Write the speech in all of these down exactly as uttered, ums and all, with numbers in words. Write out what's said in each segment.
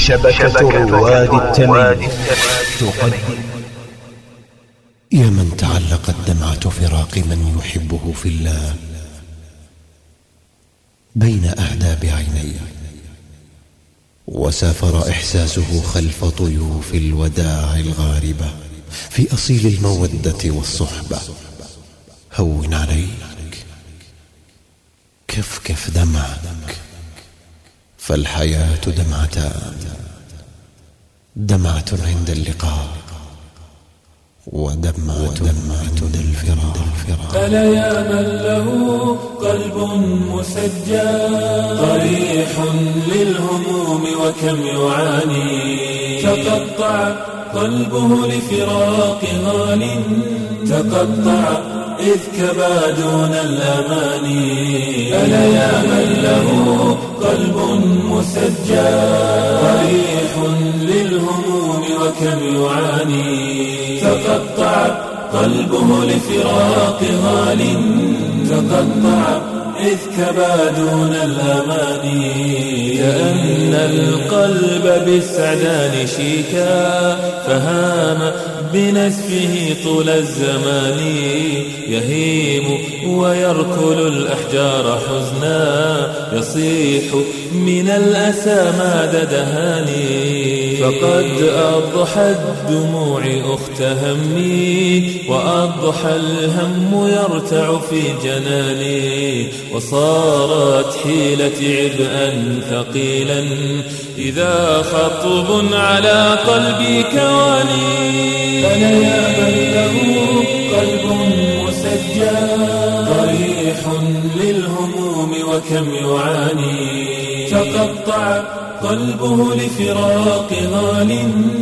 شبكة رواد التمييز تقدم. يا من تعلقت دمعة فراق من يحبه في الله بين أهداب عيني، وسافر إحساسه خلف طيوف الوداع الغاربة في أصيل المودة والصحبة. هون عليك، كفكف دمعك، فالحياة دمعتان، دمعة عند اللقاء ودمعة عند الفراق. ألا يا من له قلب مسجى طريح للهموم وكم يعاني، تقطع قلبه لفراق غال، تقطع إذ كبا دون الأماني. ألا يا من له قلب مسجى طريح للهموم وكم يعاني، تقطع قلبه لفراق غال، تقطع إذ كبا دون الأماني. كأن القلب بالسعدان شيكا فهام بنسفه طول الزمان، يهيم ويركل الأحجار حزنا، يصيح من الأسى ماد دهاني. فقد أضحى الدموع أخت همي، وأضحى الهم يرتع في جناني، وصارت حيلتي عبئا ثقيلا إذا خطب على قلبي كواني. أنا يا من له قلب مسجى طريح للهموم وكم يعاني، تقطع قلبه لفراق غال،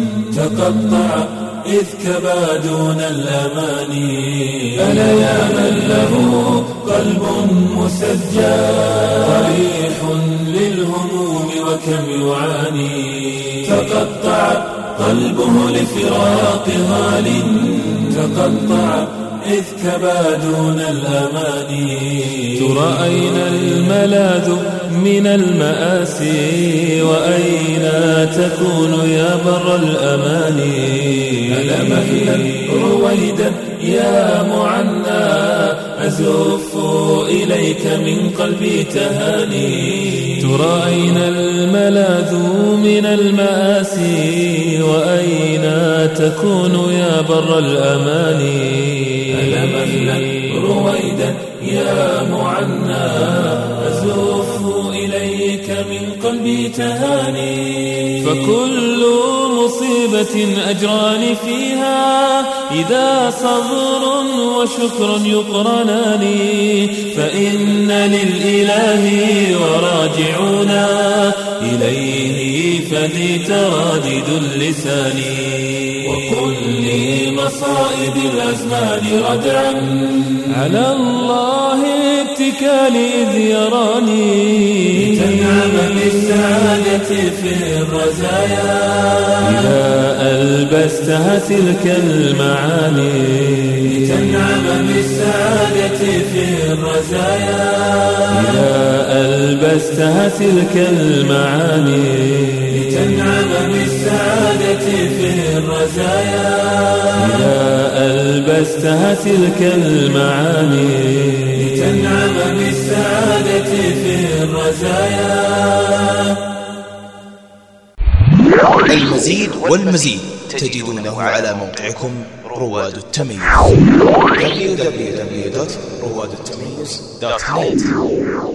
تقطع إذ كبا دون الأماني. أنا يا من له قلب مسجى طريح للهموم وكم يعاني، تقطع قلبه لفراق غال، تقطع إذ كبا دون الأماني. ترى أين الملاذ من المآسي، وأين تكون يا بر الأماني. أنا مهلا رويدا يا معنى أزف إليك من قلبي تهاني. ترى أين الملاذ من المآسي، وأين تكون يا بر الأماني. أنا مهلا رويدا يا معنى أزف إليك من قلبي تهاني. فكل مصيبة أجران فيها إذا صبر وشكر يقرنان، فإن للإله وراجعون إليه فذي ترادد اللسان. وكل مصائب الأزمان ردعا على الله اتكال إذ يراني، تنعم بالسعادة في الرزايا إذا ألبستها تلك المعاني. تنعم بالسعادة في الرزايا إذا ألبستها تلك المعاني. تنعم بالسعادة في الرزايا إذا ألبستها تلك المعاني. تنعم بالسعادة في الرزايا. المزيد والمزيد تجدونه على موقعكم رواد التمييز دبليو دبليو دبليو دوت رواد التمييز دوت نت.